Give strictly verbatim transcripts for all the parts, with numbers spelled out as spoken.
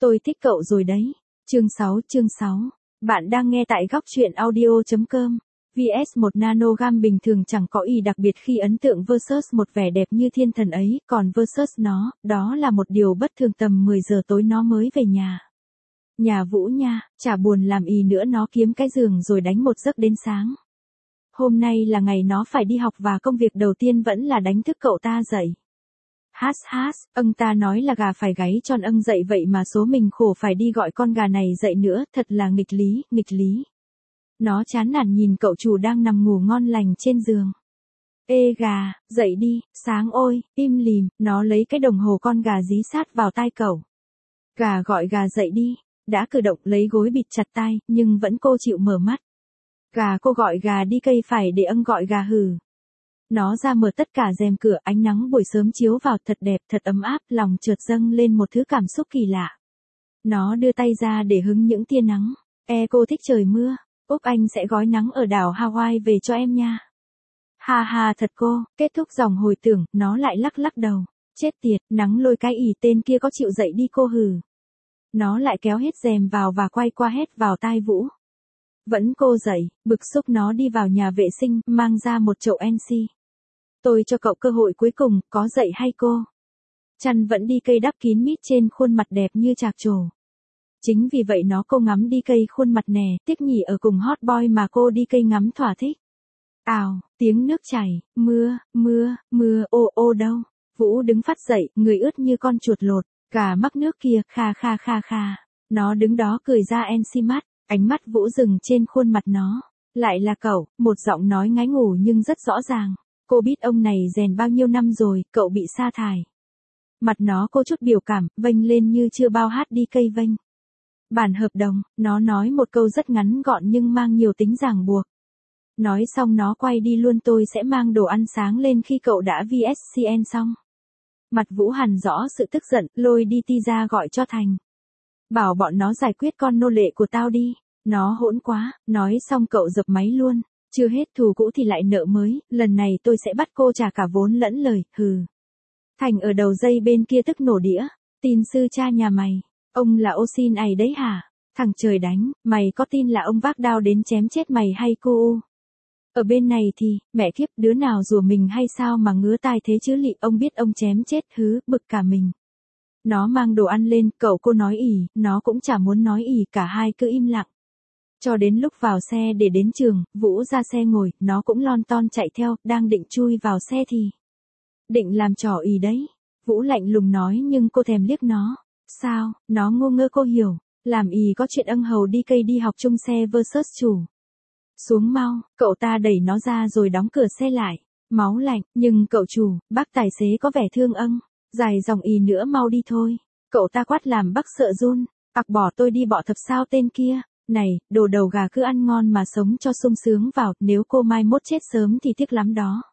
Tôi thích cậu rồi đấy. Chương sáu, chương sáu. Bạn đang nghe tại góc truyện audio chấm com. vê ét một nanogam bình thường chẳng có ý đặc biệt khi ấn tượng versus một vẻ đẹp như thiên thần ấy, còn versus nó, đó là một điều bất thường. Tầm mười giờ tối nó mới về nhà. Nhà Vũ nha, chả buồn làm ý nữa, nó kiếm cái giường rồi đánh một giấc đến sáng. Hôm nay là ngày nó phải đi học và công việc đầu tiên vẫn là đánh thức cậu ta dậy. Hát hát, âng ta nói là gà phải gáy tròn âng dậy vậy mà số mình khổ phải đi gọi con gà này dậy nữa, thật là nghịch lý, nghịch lý. Nó chán nản nhìn cậu chủ đang nằm ngủ ngon lành trên giường. Ê gà, dậy đi, sáng ôi, im lìm, nó lấy cái đồng hồ con gà dí sát vào tai cậu. Gà gọi gà dậy đi, đã cử động lấy gối bịt chặt tai, nhưng vẫn cô chịu mở mắt. Gà cô gọi gà đi cây phải để âng gọi gà hừ. Nó ra mở tất cả rèm cửa, ánh nắng buổi sớm chiếu vào thật đẹp, thật ấm áp, lòng chợt dâng lên một thứ cảm xúc kỳ lạ. Nó đưa tay ra để hứng những tia nắng. E cô thích trời mưa, Úc anh sẽ gói nắng ở đảo Hawaii về cho em nha. Ha ha thật cô, kết thúc dòng hồi tưởng, nó lại lắc lắc đầu. Chết tiệt, nắng lôi cái ỉ tên kia có chịu dậy đi cô hừ. Nó lại kéo hết rèm vào và quay qua hét vào tai Vũ. Vẫn cô dậy, bực xúc nó đi vào nhà vệ sinh, mang ra một chậu en xê. Tôi cho cậu cơ hội cuối cùng, có dậy hay cô? Chăn vẫn đi cây đắp kín mít trên khuôn mặt đẹp như chạc trổ. Chính vì vậy nó cô ngắm đi cây khuôn mặt nè, tiếc nhỉ ở cùng hot boy mà cô đi cây ngắm thỏa thích. Ào, tiếng nước chảy, mưa, mưa, mưa, ô ô đâu. Vũ đứng phát dậy, người ướt như con chuột lột, cả mắc nước kia, kha kha kha kha. Nó đứng đó cười ra en xê mắt, ánh mắt Vũ dừng trên khuôn mặt nó. Lại là cậu, một giọng nói ngái ngủ nhưng rất rõ ràng. Cô biết ông này rèn bao nhiêu năm rồi, cậu bị sa thải. Mặt nó cô chút biểu cảm, vênh lên như chưa bao hát đi cây vênh. Bản hợp đồng, nó nói một câu rất ngắn gọn nhưng mang nhiều tính ràng buộc. Nói xong nó quay đi luôn. Tôi sẽ mang đồ ăn sáng lên khi cậu đã vê ét xê en xong. Mặt Vũ hằn rõ sự tức giận, lôi đi ti ra gọi cho Thành. Bảo bọn nó giải quyết con nô lệ của tao đi. Nó hỗn quá, nói xong cậu dập máy luôn. Chưa hết thù cũ thì lại nợ mới, lần này tôi sẽ bắt cô trả cả vốn lẫn lời, hừ. Thành ở đầu dây bên kia tức nổ đĩa. Tin sư cha nhà mày, ông là ô xin ấy đấy hả? Thằng trời đánh, mày có tin là ông vác đao đến chém chết mày hay cô u? Ở bên này thì, mẹ kiếp, đứa nào rủa mình hay sao mà ngứa tai thế chứ lị, ông biết ông chém chết hứ, bực cả mình. Nó mang đồ ăn lên, cậu cô nói ỉ, nó cũng chả muốn nói ỉ, cả hai cứ im lặng. Cho đến lúc vào xe để đến trường, Vũ ra xe ngồi, nó cũng lon ton chạy theo, đang định chui vào xe thì. Định làm trò ỉ đấy. Vũ lạnh lùng nói nhưng cô thèm liếc nó. Sao, nó ngu ngơ cô hiểu. Làm ỉ có chuyện âng hầu đi cây đi học chung xe versus chủ. Xuống mau, cậu ta đẩy nó ra rồi đóng cửa xe lại. Máu lạnh, nhưng cậu chủ, bác tài xế có vẻ thương âng. Dài dòng ỉ nữa mau đi thôi. Cậu ta quát làm bác sợ run. Ặc bỏ tôi đi bọ thập sao tên kia. Này, đồ đầu gà cứ ăn ngon mà sống cho sung sướng vào, nếu cô mai mốt chết sớm thì tiếc lắm đó.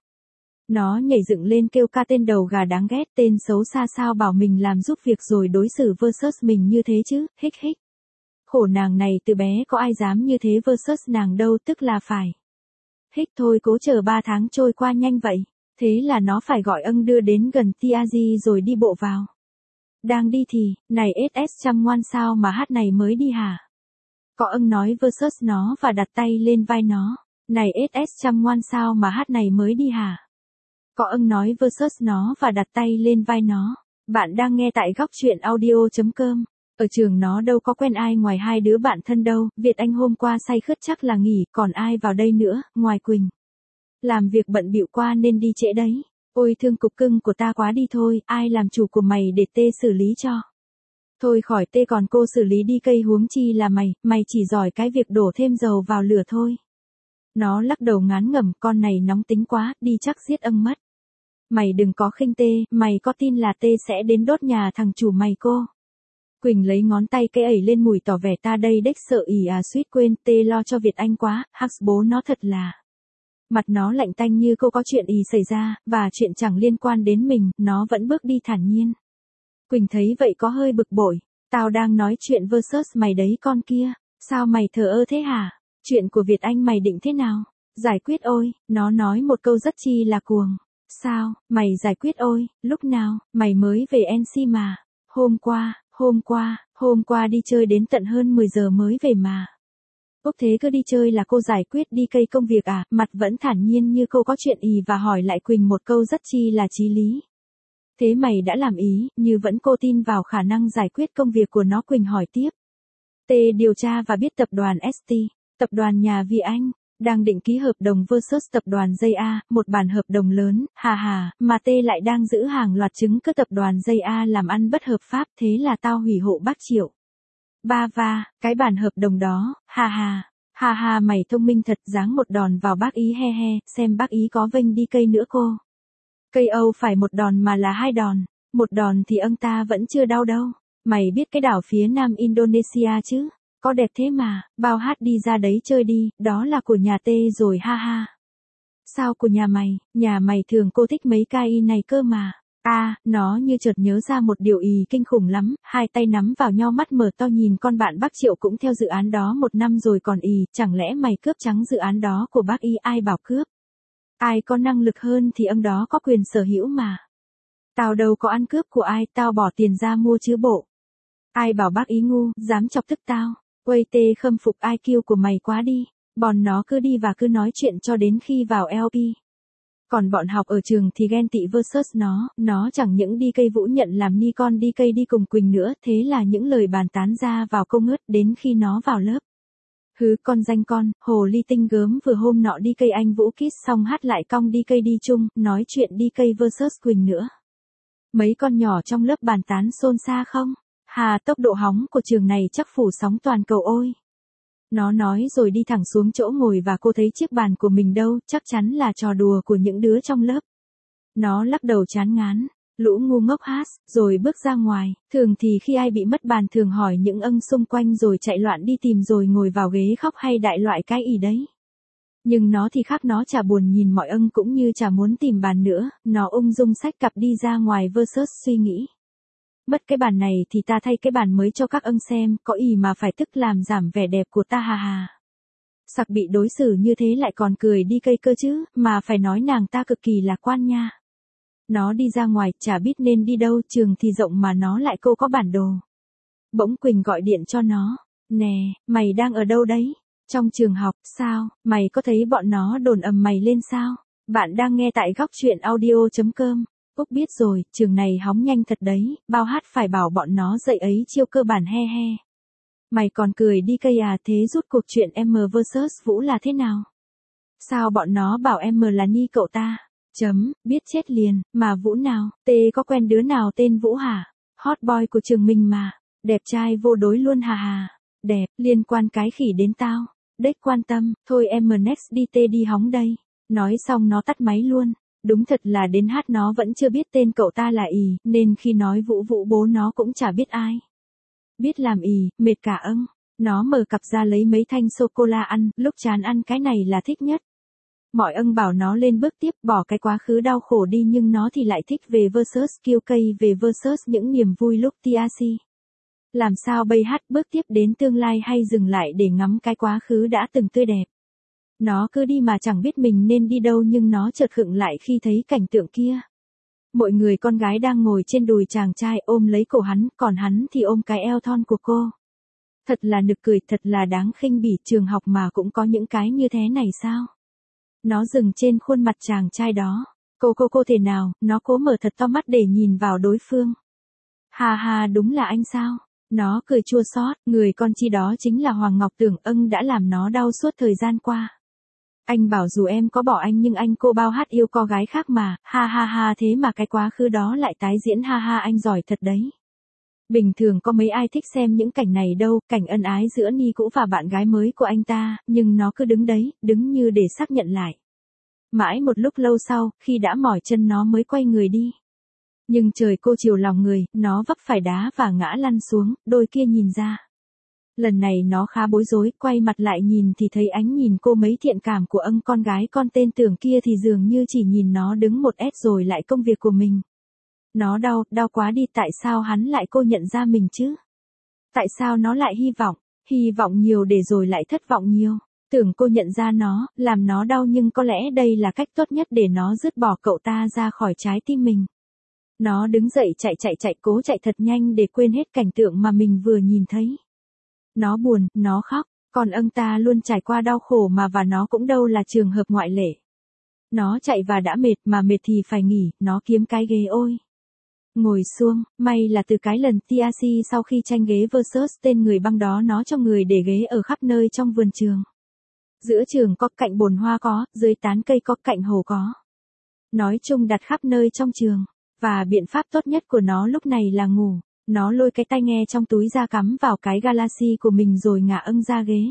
Nó nhảy dựng lên kêu ca tên đầu gà đáng ghét, tên xấu xa sao bảo mình làm giúp việc rồi đối xử versus mình như thế chứ, hích hích. Khổ nàng này từ bé có ai dám như thế versus nàng đâu, tức là phải. Hích thôi cố chờ ba tháng trôi qua nhanh vậy, thế là nó phải gọi âng đưa đến gần Tiazi rồi đi bộ vào. Đang đi thì, này ét ét chăm ngoan sao mà hát này mới đi hả? Có âng nói versus nó và đặt tay lên vai nó. Này ét ét chăm ngoan sao mà hát này mới đi hả? Có âng nói versus nó và đặt tay lên vai nó. Bạn đang nghe tại góc truyện audio chấm com. Ở trường nó đâu có quen ai ngoài hai đứa bạn thân đâu. Việt Anh hôm qua say khướt chắc là nghỉ, còn ai vào đây nữa, ngoài Quỳnh. Làm việc bận bịu qua nên đi trễ đấy. Ôi thương cục cưng của ta quá đi thôi, ai làm chủ của mày để tê xử lý cho. Thôi khỏi tê còn cô xử lý đi cây huống chi là mày, mày chỉ giỏi cái việc đổ thêm dầu vào lửa thôi. Nó lắc đầu ngán ngẩm, con này nóng tính quá, đi chắc giết âng mất. Mày đừng có khinh tê, mày có tin là tê sẽ đến đốt nhà thằng chủ mày cô. Quỳnh lấy ngón tay cây ẩy lên mùi tỏ vẻ ta đây đếch sợ ỉ à suýt quên, tê lo cho Việt Anh quá, hắc bố nó thật là. Mặt nó lạnh tanh như cô có chuyện ỉ xảy ra, và chuyện chẳng liên quan đến mình, nó vẫn bước đi thản nhiên. Quỳnh thấy vậy có hơi bực bội. Tao đang nói chuyện versus mày đấy con kia. Sao mày thờ ơ thế hả? Chuyện của Việt Anh mày định thế nào? Giải quyết ôi, nó nói một câu rất chi là cuồng. Sao, mày giải quyết ôi, lúc nào, mày mới về en xê mà. Hôm qua, Hôm qua, hôm qua đi chơi đến tận hơn mười giờ mới về mà. Úc thế cứ đi chơi là cô giải quyết đi cây công việc à, mặt vẫn thản nhiên như cô có chuyện ý và hỏi lại Quỳnh một câu rất chi là chí lý. Thế mày đã làm ý, như vẫn cô tin vào khả năng giải quyết công việc của nó. Quỳnh hỏi tiếp. T điều tra và biết tập đoàn ét tê, tập đoàn nhà Vi Anh, đang định ký hợp đồng versus tập đoàn Dây A, một bản hợp đồng lớn, hà hà, mà T lại đang giữ hàng loạt chứng cứ tập đoàn Dây A làm ăn bất hợp pháp, thế là tao hủy hộ bác Triệu. Ba va, cái bản hợp đồng đó, hà hà, hà hà mày thông minh thật, giáng một đòn vào bác ý he he, xem bác ý có vênh đi cây nữa cô. Cây Âu phải một đòn mà là hai đòn, một đòn thì ông ta vẫn chưa đau đâu. Mày biết cái đảo phía nam Indonesia chứ? Có đẹp thế mà, bao hát đi ra đấy chơi đi, đó là của nhà T rồi ha ha. Sao của nhà mày, nhà mày thường cô thích mấy ca y này cơ mà. À, nó như chợt nhớ ra một điều ý kinh khủng lắm, hai tay nắm vào nhau mắt mở to nhìn con bạn bác Triệu cũng theo dự án đó một năm rồi còn ý, chẳng lẽ mày cướp trắng dự án đó của bác y? Ai bảo cướp? Ai có năng lực hơn thì ông đó có quyền sở hữu mà. Tao đâu có ăn cướp của ai, tao bỏ tiền ra mua chứ bộ. Ai bảo bác ý ngu, dám chọc tức tao. Quay tê khâm phục i kiu của mày quá đi. Bọn nó cứ đi và cứ nói chuyện cho đến khi vào lờ pê. Còn bọn học ở trường thì ghen tị versus nó, nó chẳng những đi cây Vũ nhận làm ni con đi cây đi cùng Quỳnh nữa, thế là những lời bàn tán ra vào câu ngớt đến khi nó vào lớp. Hứ con danh con, hồ ly tinh gớm vừa hôm nọ đi cây anh Vũ kiss xong hát lại cong đi cây đi chung, nói chuyện đi cây versus Quỳnh nữa. Mấy con nhỏ trong lớp bàn tán xôn xa không? Hà tốc độ hóng của trường này chắc phủ sóng toàn cầu ôi. Nó nói rồi đi thẳng xuống chỗ ngồi và cô thấy chiếc bàn của mình đâu, chắc chắn là trò đùa của những đứa trong lớp. Nó lắc đầu chán ngán, lũ ngu ngốc hát, rồi bước ra ngoài. Thường thì khi ai bị mất bàn thường hỏi những âng xung quanh rồi chạy loạn đi tìm rồi ngồi vào ghế khóc hay đại loại cái ý đấy. Nhưng nó thì khác, nó chả buồn nhìn mọi âng cũng như chả muốn tìm bàn nữa, nó ung dung xách cặp đi ra ngoài versus suy nghĩ. Mất cái bàn này thì ta thay cái bàn mới cho các âng xem, có ý mà phải tức làm giảm vẻ đẹp của ta hà hà. Sặc bị đối xử như thế lại còn cười đi cây cơ chứ, mà phải nói nàng ta cực kỳ lạc quan nha. Nó đi ra ngoài, chả biết nên đi đâu, trường thì rộng mà nó lại cô có bản đồ. Bỗng Quỳnh gọi điện cho nó. Nè, mày đang ở đâu đấy? Trong trường học, sao, mày có thấy bọn nó đồn ầm mày lên sao? Bạn đang nghe tại góc truyện audio chấm com. Úc biết rồi, trường này hóng nhanh thật đấy, bao hát phải bảo bọn nó dậy ấy chiêu cơ bản he he. Mày còn cười đi cây à, thế rút cuộc chuyện em versus Vũ là thế nào? Sao bọn nó bảo em là ni cậu ta? Chấm, biết chết liền, mà Vũ nào, tê có quen đứa nào tên Vũ hả? Hot boy của trường mình mà, đẹp trai vô đối luôn hà hà. Đẹp, liên quan cái khỉ đến tao. Đếch quan tâm, thôi em next đi tê đi hóng đây. Nói xong nó tắt máy luôn. Đúng thật là đến hát nó vẫn chưa biết tên cậu ta là ý, nên khi nói Vũ Vũ bố nó cũng chả biết ai. Biết làm ý, mệt cả âng. Nó mở cặp ra lấy mấy thanh sô-cô-la ăn, lúc chán ăn cái này là thích nhất. Mọi âng bảo nó lên bước tiếp, bỏ cái quá khứ đau khổ đi, nhưng nó thì lại thích về versus kiêu cây, về versus những niềm vui lúc tê a xê. Làm sao bây hát bước tiếp đến tương lai hay dừng lại để ngắm cái quá khứ đã từng tươi đẹp. Nó cứ đi mà chẳng biết mình nên đi đâu, nhưng nó chợt khựng lại khi thấy cảnh tượng kia. Mọi người con gái đang ngồi trên đùi chàng trai ôm lấy cổ hắn, còn hắn thì ôm cái eo thon của cô. Thật là nực cười, thật là đáng khinh bỉ, trường học mà cũng có những cái như thế này sao? Nó dừng trên khuôn mặt chàng trai đó. Cô cô cô thế nào, nó cố mở thật to mắt để nhìn vào đối phương. Hà hà, đúng là anh sao? Nó cười chua xót, người con chi đó chính là Hoàng Ngọc Tưởng âng đã làm nó đau suốt thời gian qua. Anh bảo dù em có bỏ anh nhưng anh cô bao hát yêu con gái khác mà, ha ha ha, thế mà cái quá khứ đó lại tái diễn, ha ha, anh giỏi thật đấy. Bình thường có mấy ai thích xem những cảnh này đâu, cảnh ân ái giữa ni cũ và bạn gái mới của anh ta, nhưng nó cứ đứng đấy, đứng như để xác nhận lại. Mãi một lúc lâu sau, khi đã mỏi chân nó mới quay người đi. Nhưng trời cô chiều lòng người, nó vấp phải đá và ngã lăn xuống, đôi kia nhìn ra. Lần này nó khá bối rối, quay mặt lại nhìn thì thấy ánh nhìn cô mấy thiện cảm của âng con gái con tên Tưởng kia thì dường như chỉ nhìn nó đứng một ét rồi lại công việc của mình. Nó đau, đau quá đi, tại sao hắn lại cô nhận ra mình chứ? Tại sao nó lại hy vọng, hy vọng nhiều để rồi lại thất vọng nhiều? Tưởng cô nhận ra nó, làm nó đau, nhưng có lẽ đây là cách tốt nhất để nó dứt bỏ cậu ta ra khỏi trái tim mình. Nó đứng dậy chạy chạy chạy cố chạy thật nhanh để quên hết cảnh tượng mà mình vừa nhìn thấy. Nó buồn, nó khóc, còn ông ta luôn trải qua đau khổ mà và nó cũng đâu là trường hợp ngoại lệ. Nó chạy và đã mệt mà mệt thì phải nghỉ, nó kiếm cái ghế ôi. Ngồi xuông, may là từ cái lần tê a xê sau khi tranh ghế versus tên người băng đó nó cho người để ghế ở khắp nơi trong vườn trường. Giữa trường có, cạnh bồn hoa có, dưới tán cây có, cạnh hồ có. Nói chung đặt khắp nơi trong trường. Và biện pháp tốt nhất của nó lúc này là ngủ. Nó lôi cái tai nghe trong túi ra cắm vào cái Galaxy của mình rồi ngả âng ra ghế.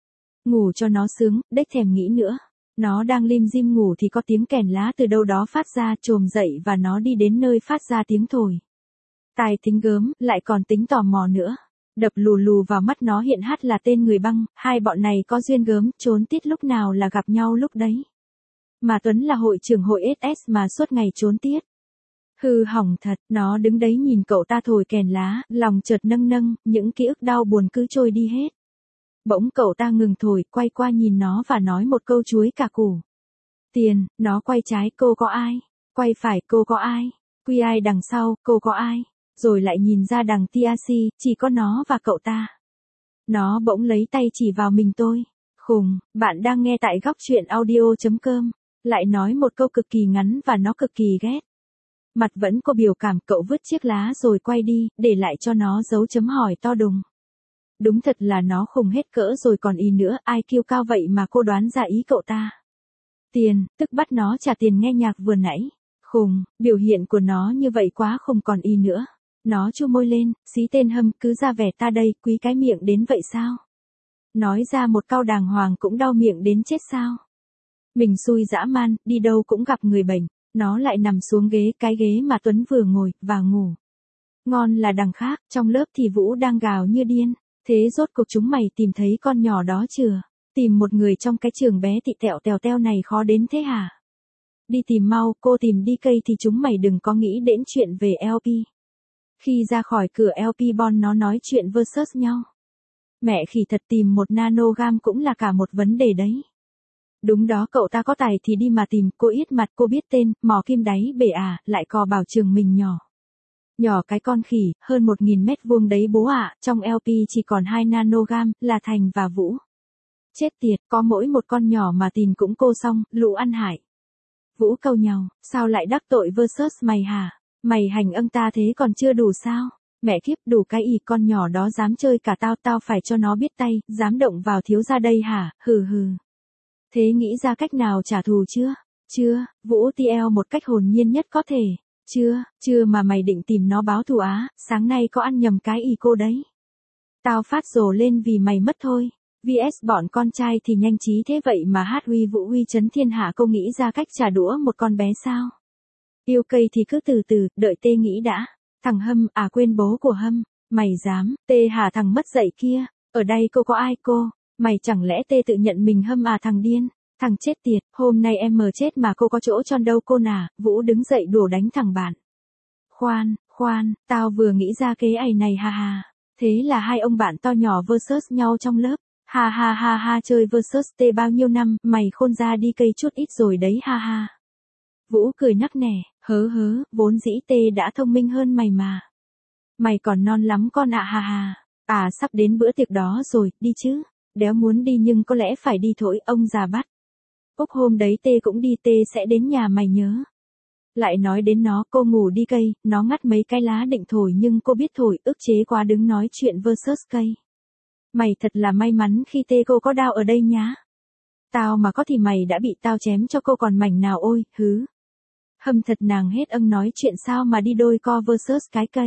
Ngủ cho nó sướng, đếch thèm nghĩ nữa. Nó đang lim dim ngủ thì có tiếng kèn lá từ đâu đó phát ra, chồm dậy và nó đi đến nơi phát ra tiếng thổi. Tai tính gớm, lại còn tính tò mò nữa. Đập lù lù vào mắt nó hiện hát là tên người băng, hai bọn này có duyên gớm, trốn tiết lúc nào là gặp nhau lúc đấy. Mà Tuấn là hội trưởng hội ét ét mà suốt ngày trốn tiết. Hư hỏng thật, nó đứng đấy nhìn cậu ta thổi kèn lá, lòng chợt nâng nâng, những ký ức đau buồn cứ trôi đi hết. Bỗng cậu ta ngừng thổi, quay qua nhìn nó và nói một câu chuối cả củ. Tiền, nó quay trái, cô có ai? Quay phải, cô có ai? Quy ai đằng sau, cô có ai? Rồi lại nhìn ra đằng tê a xê, chỉ có nó và cậu ta. Nó bỗng lấy tay chỉ vào mình tôi. Khùng, bạn đang nghe tại góc truyện audio chấm com. Lại nói một câu cực kỳ ngắn và nó cực kỳ ghét. Mặt vẫn có biểu cảm, cậu vứt chiếc lá rồi quay đi, để lại cho nó dấu chấm hỏi to đùng. Đúng thật là nó khùng hết cỡ rồi còn ý nữa, ai kiêu cao vậy mà cô đoán ra ý cậu ta. Tiền, tức bắt nó trả tiền nghe nhạc vừa nãy. Khùng, biểu hiện của nó như vậy quá khùng còn ý nữa. Nó chu môi lên, xí tên hâm, cứ ra vẻ ta đây, quý cái miệng đến vậy sao? Nói ra một câu đàng hoàng cũng đau miệng đến chết sao? Mình xui dã man, đi đâu cũng gặp người bệnh. Nó lại nằm xuống ghế, cái ghế mà Tuấn vừa ngồi, và ngủ. Ngon là đằng khác, trong lớp thì Vũ đang gào như điên. Thế rốt cuộc chúng mày tìm thấy con nhỏ đó chưa? Tìm một người trong cái trường bé tị tẹo tèo teo này khó đến thế hả? Đi tìm mau, cô tìm đi cây thì chúng mày đừng có nghĩ đến chuyện về lờ pê. Khi ra khỏi cửa lờ pê Bon nó nói chuyện versus nhau. Mẹ khỉ thật, tìm một nanogam cũng là cả một vấn đề đấy. Đúng đó, cậu ta có tài thì đi mà tìm, cô yết mặt, cô biết tên, mò kim đáy bể à, lại cò bảo trường mình nhỏ. Nhỏ cái con khỉ, hơn một nghìn mét vuông đấy bố ạ, trong lờ pê chỉ còn hai nanogam, là Thành và Vũ. Chết tiệt, có mỗi một con nhỏ mà tìm cũng cô xong, lũ ăn hại. Vũ câu nhau, sao lại đắc tội versus mày hả? Mày hành âng ta thế còn chưa đủ sao? Mẹ kiếp, đủ cái ì, con nhỏ đó dám chơi cả tao, tao phải cho nó biết tay, dám động vào thiếu gia đây hả, hừ hừ. Thế nghĩ ra cách nào trả thù chưa? Chưa, Vũ tê lờ một cách hồn nhiên nhất có thể. Chưa, chưa mà mày định tìm nó báo thù á, sáng nay có ăn nhầm cái ì cô đấy. Tao phát rồ lên vì mày mất thôi. vê ét bọn con trai thì nhanh trí thế vậy mà hát huy vũ huy chấn thiên hạ, cô nghĩ ra cách trả đũa một con bé sao? Yêu cây thì cứ từ từ, đợi tê nghĩ đã. Thằng Hâm, à quên bố của Hâm, mày dám, tê hả thằng mất dạy kia, ở đây cô có ai cô? Mày chẳng lẽ tê tự nhận mình Hâm à thằng điên, thằng chết tiệt, hôm nay em mờ chết mà cô có chỗ tròn đâu cô nà, Vũ đứng dậy đổ đánh thằng bạn. Khoan, khoan, tao vừa nghĩ ra kế ày này ha ha, thế là hai ông bạn to nhỏ versus nhau trong lớp, ha ha ha ha chơi versus tê bao nhiêu năm, mày khôn ra đi cây chút ít rồi đấy ha ha. Vũ cười nắc nẻ, hớ hớ, vốn dĩ tê đã thông minh hơn mày mà. Mày còn non lắm con ạ ha ha, à sắp đến bữa tiệc đó rồi, đi chứ. Đéo muốn đi nhưng có lẽ phải đi thôi, ông già bắt. Úc hôm đấy tê cũng đi, tê sẽ đến nhà mày nhớ. Lại nói đến nó, cô ngủ đi cây, nó ngắt mấy cái lá định thổi nhưng cô biết thổi, ức chế quá đứng nói chuyện versus cây. Mày thật là may mắn khi tê cô có đao ở đây nhá. Tao mà có thì mày đã bị tao chém cho cô còn mảnh nào ôi, hứ. Hâm thật nàng hết âng nói chuyện sao mà đi đôi co versus cái cây.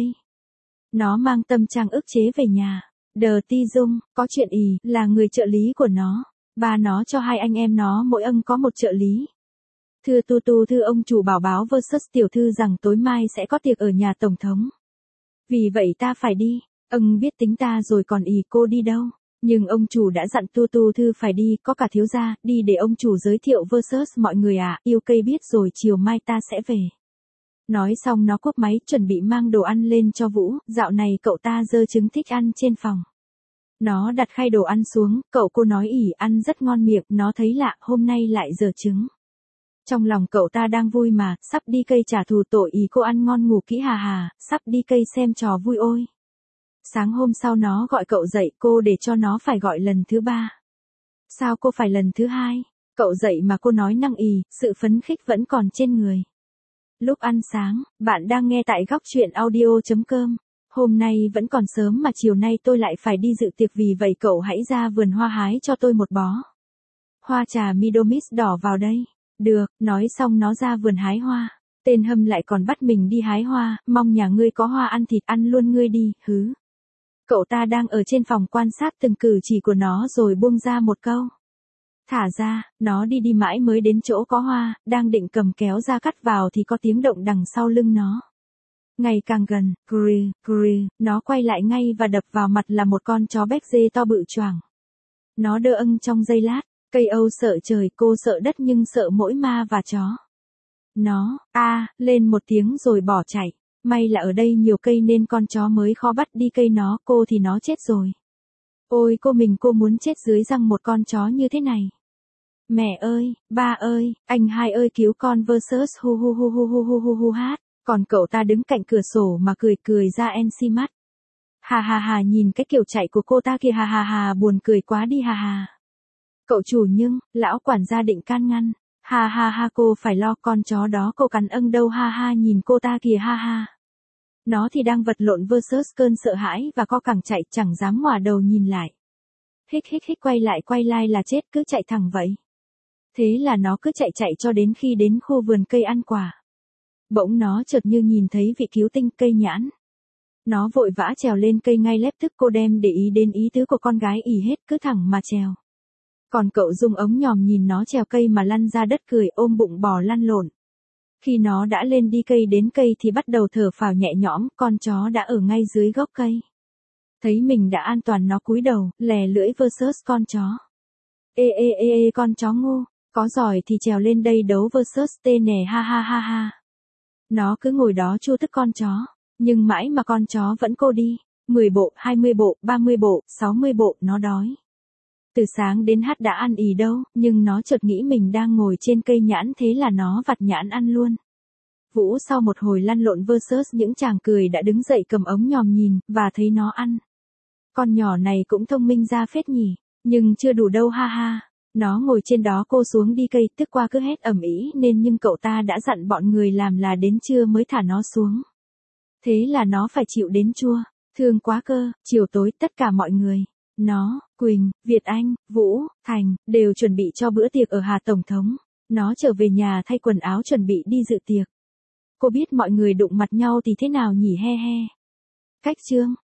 Nó mang tâm trạng ức chế về nhà. Đờ Ti Dung, có chuyện ì, là người trợ lý của nó. Ba nó cho hai anh em nó mỗi âng có một trợ lý. Thưa tu tu thưa ông chủ bảo báo versus tiểu thư rằng tối mai sẽ có tiệc ở nhà tổng thống. Vì vậy ta phải đi. Âng biết tính ta rồi còn ì cô đi đâu. Nhưng ông chủ đã dặn tu tu thư phải đi, có cả thiếu gia, đi để ông chủ giới thiệu versus mọi người à, yêu cây biết rồi chiều mai ta sẽ về. Nói xong nó cúp máy chuẩn bị mang đồ ăn lên cho Vũ, dạo này cậu ta dơ trứng thích ăn trên phòng. Nó đặt khay đồ ăn xuống, cậu cô nói ỉ ăn rất ngon miệng, nó thấy lạ, hôm nay lại dở trứng. Trong lòng cậu ta đang vui mà, sắp đi cây trả thù tội ý cô ăn ngon ngủ kỹ hà hà, sắp đi cây xem trò vui ôi. Sáng hôm sau nó gọi cậu dậy, cô để cho nó phải gọi lần thứ ba. Sao cô phải lần thứ hai? Cậu dậy mà cô nói năng ì, sự phấn khích vẫn còn trên người. Lúc ăn sáng, bạn đang nghe tại góc truyện audio.com. Hôm nay vẫn còn sớm mà chiều nay tôi lại phải đi dự tiệc, vì vậy cậu hãy ra vườn hoa hái cho tôi một bó hoa trà Midomis đỏ vào đây. Được, nói xong nó ra vườn hái hoa. Tên Hâm lại còn bắt mình đi hái hoa, mong nhà ngươi có hoa ăn thịt ăn luôn ngươi đi, hứ. Cậu ta đang ở trên phòng quan sát từng cử chỉ của nó rồi buông ra một câu. Thả ra, nó đi đi mãi mới đến chỗ có hoa, đang định cầm kéo ra cắt vào thì có tiếng động đằng sau lưng nó. Ngày càng gần, grì, grì, nó quay lại ngay và đập vào mặt là một con chó béc dê to bự choàng. Nó đơ âng trong giây lát, cây Âu sợ trời, cô sợ đất nhưng sợ mỗi ma và chó. Nó, a à, lên một tiếng rồi bỏ chạy. May là ở đây nhiều cây nên con chó mới khó bắt đi cây nó, cô thì nó chết rồi. Ôi cô mình, cô muốn chết dưới răng một con chó như thế này. Mẹ ơi, ba ơi, anh hai ơi cứu con versus hu hu hu hu hu hu hu hu hát. Còn cậu ta đứng cạnh cửa sổ mà cười cười ra en xi mắt. Hà hà hà, nhìn cái kiểu chạy của cô ta kìa, hà hà hà, buồn cười quá đi hà hà. Cậu chủ nhưng, lão quản gia định can ngăn. Ha ha ha, cô phải lo con chó đó cô cắn âng đâu, ha ha, nhìn cô ta kìa, ha ha. Nó thì đang vật lộn versus cơn sợ hãi và co cẳng chạy, chẳng dám ngoả đầu nhìn lại. Hích hích hích, quay lại quay lại là chết, cứ chạy thẳng vậy. Thế là nó cứ chạy chạy cho đến khi đến khu vườn cây ăn quả. Bỗng nó chợt như nhìn thấy vị cứu tinh, cây nhãn. Nó vội vã trèo lên cây ngay lập tức, cô đem để ý đến ý tứ của con gái ỉ hết, cứ thẳng mà trèo. Còn cậu dùng ống nhòm nhìn nó trèo cây mà lăn ra đất cười, ôm bụng bò lăn lộn. Khi nó đã lên đi cây đến cây thì bắt đầu thở phào nhẹ nhõm, con chó đã ở ngay dưới gốc cây. Thấy mình đã an toàn nó cúi đầu, lè lưỡi versus con chó. Ê ê ê ê, con chó ngu, có giỏi thì trèo lên đây đấu versus tê nè, ha ha ha ha. Nó cứ ngồi đó chua tức con chó, nhưng mãi mà con chó vẫn cô đi. mười bộ, hai mươi bộ, ba mươi bộ, sáu mươi bộ, nó đói. Từ sáng đến hát đã ăn ì đâu, nhưng nó chợt nghĩ mình đang ngồi trên cây nhãn, thế là nó vặt nhãn ăn luôn. Vũ sau một hồi lăn lộn versus những chàng cười đã đứng dậy cầm ống nhòm nhìn, và thấy nó ăn. Con nhỏ này cũng thông minh ra phết nhỉ, nhưng chưa đủ đâu, ha ha. Nó ngồi trên đó, cô xuống đi cây, tức qua cứ hét ầm ĩ nên, nhưng cậu ta đã dặn bọn người làm là đến trưa mới thả nó xuống. Thế là nó phải chịu đến chua, thương quá cơ. Chiều tối tất cả mọi người, nó, Quỳnh, Việt Anh, Vũ, Thành, đều chuẩn bị cho bữa tiệc ở Hà Tổng thống. Nó trở về nhà thay quần áo chuẩn bị đi dự tiệc. Cô biết mọi người đụng mặt nhau thì thế nào nhỉ, he he. Cách chương.